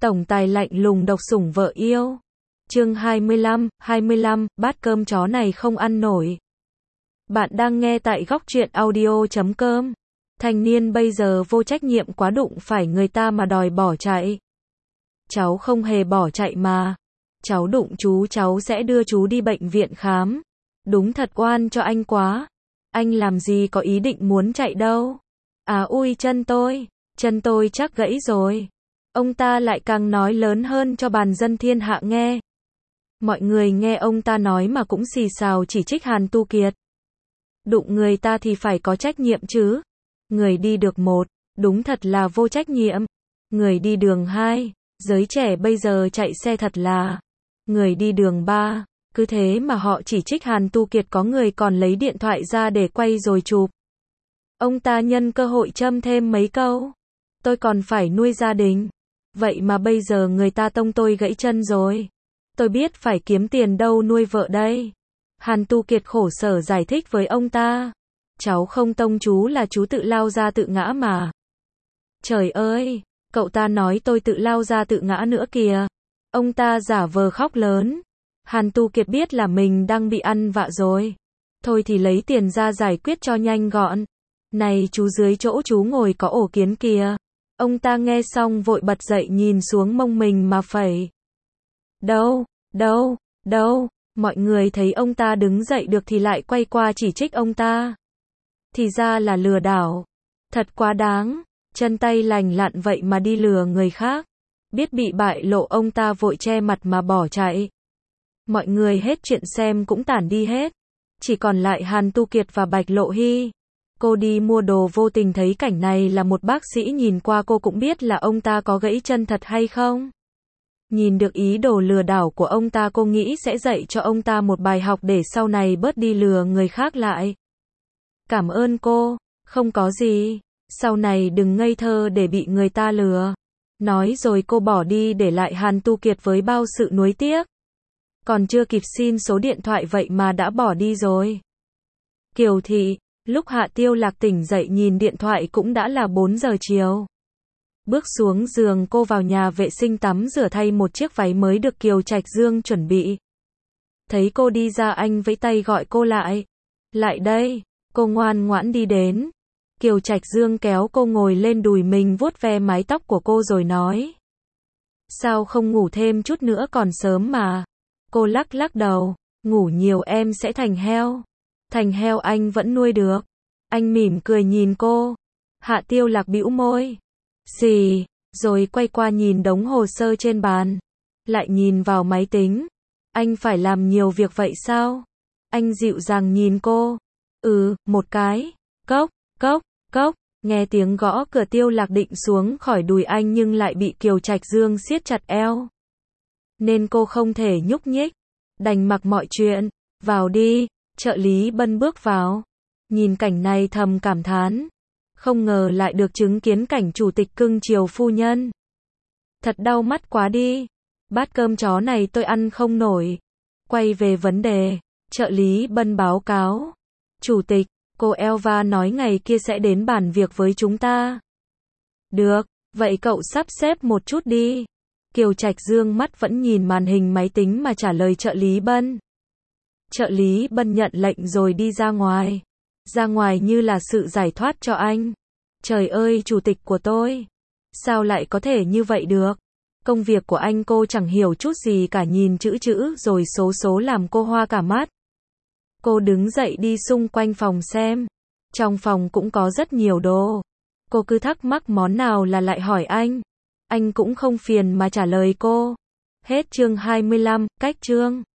Tổng tài lạnh lùng độc sủng vợ yêu. Chương 25, bát cơm chó này không ăn nổi. Bạn đang nghe tại góc truyện audio.com. Thanh niên bây giờ vô trách nhiệm quá, đụng phải người ta mà đòi bỏ chạy. Cháu không hề bỏ chạy mà. Cháu đụng chú, cháu sẽ đưa chú đi bệnh viện khám. Đúng thật oan cho anh quá. Anh làm gì có ý định muốn chạy đâu. À ui, chân tôi chắc gãy rồi. Ông ta lại càng nói lớn hơn cho bàn dân thiên hạ nghe. Mọi người nghe ông ta nói mà cũng xì xào chỉ trích Hàn Tu Kiệt. Đụng người ta thì phải có trách nhiệm chứ. Người đi được 1, đúng thật là vô trách nhiệm. Người đi đường 2, giới trẻ bây giờ chạy xe thật là. Người đi đường 3, cứ thế mà họ chỉ trích Hàn Tu Kiệt, có người còn lấy điện thoại ra để quay rồi chụp. Ông ta nhân cơ hội châm thêm mấy câu. Tôi còn phải nuôi gia đình. Vậy mà bây giờ người ta tông tôi gãy chân rồi. Tôi biết phải kiếm tiền đâu nuôi vợ đây. Hàn Tu Kiệt khổ sở giải thích với ông ta. Cháu không tông chú, là chú tự lao ra tự ngã mà. Trời ơi, cậu ta nói tôi tự lao ra tự ngã nữa kìa. Ông ta giả vờ khóc lớn. Hàn Tu Kiệt biết là mình đang bị ăn vạ rồi. Thôi thì lấy tiền ra giải quyết cho nhanh gọn. Này chú, dưới chỗ chú ngồi có ổ kiến kìa. Ông ta nghe xong vội bật dậy nhìn xuống mông mình mà phẩy. Đâu, mọi người thấy ông ta đứng dậy được thì lại quay qua chỉ trích ông ta. Thì ra là lừa đảo. Thật quá đáng, chân tay lành lặn vậy mà đi lừa người khác. Biết bị bại lộ, ông ta vội che mặt mà bỏ chạy. Mọi người hết chuyện xem cũng tản đi hết. Chỉ còn lại Hàn Tu Kiệt và Bạch Lộ Hy. Cô đi mua đồ vô tình thấy cảnh này, là một bác sĩ, nhìn qua cô cũng biết là ông ta có gãy chân thật hay không. Nhìn được ý đồ lừa đảo của ông ta, cô nghĩ sẽ dạy cho ông ta một bài học để sau này bớt đi lừa người khác lại. Cảm ơn cô, không có gì, sau này đừng ngây thơ để bị người ta lừa. Nói rồi cô bỏ đi để lại Hàn Tu Kiệt với bao sự nuối tiếc. Còn chưa kịp xin số điện thoại vậy mà đã bỏ đi rồi. Kiều thị. Lúc Hạ Tiêu Lạc tỉnh dậy nhìn điện thoại cũng đã là 4 giờ chiều. Bước xuống giường, cô vào nhà vệ sinh tắm rửa thay một chiếc váy mới được Kiều Trạch Dương chuẩn bị. Thấy cô đi ra, anh vẫy tay gọi cô lại. Lại đây, cô ngoan ngoãn đi đến. Kiều Trạch Dương kéo cô ngồi lên đùi mình, vuốt ve mái tóc của cô rồi nói. Sao không ngủ thêm chút nữa, còn sớm mà. Cô lắc đầu, ngủ nhiều em sẽ thành heo. Thành heo anh vẫn nuôi được. Anh mỉm cười nhìn cô. Hạ Tiêu Lạc bĩu môi. Xì, rồi quay qua nhìn đống hồ sơ trên bàn. Lại nhìn vào máy tính. Anh phải làm nhiều việc vậy sao? Anh dịu dàng nhìn cô. Một cái. Cốc. Nghe tiếng gõ cửa, Tiêu Lạc định xuống khỏi đùi anh nhưng lại bị Kiều Trạch Dương siết chặt eo. Nên cô không thể nhúc nhích. Đành mặc mọi chuyện. Vào đi. Trợ lý Bân bước vào. Nhìn cảnh này thầm cảm thán. Không ngờ lại được chứng kiến cảnh chủ tịch cưng chiều phu nhân. Thật đau mắt quá đi. Bát cơm chó này tôi ăn không nổi. Quay về vấn đề, trợ lý Bân báo cáo. Chủ tịch, cô Elva nói ngày kia sẽ đến bàn việc với chúng ta. Được, vậy cậu sắp xếp một chút đi. Kiều Trạch Dương mắt vẫn nhìn màn hình máy tính mà trả lời trợ lý Bân. Trợ lý Bân nhận lệnh rồi đi ra ngoài. Ra ngoài như là sự giải thoát cho anh. Trời ơi, chủ tịch của tôi. Sao lại có thể như vậy được? Công việc của anh cô chẳng hiểu chút gì cả, nhìn chữ rồi số làm cô hoa cả mắt. Cô đứng dậy đi xung quanh phòng xem. Trong phòng cũng có rất nhiều đồ. Cô cứ thắc mắc món nào là lại hỏi anh. Anh cũng không phiền mà trả lời cô. Hết chương 25, cách chương.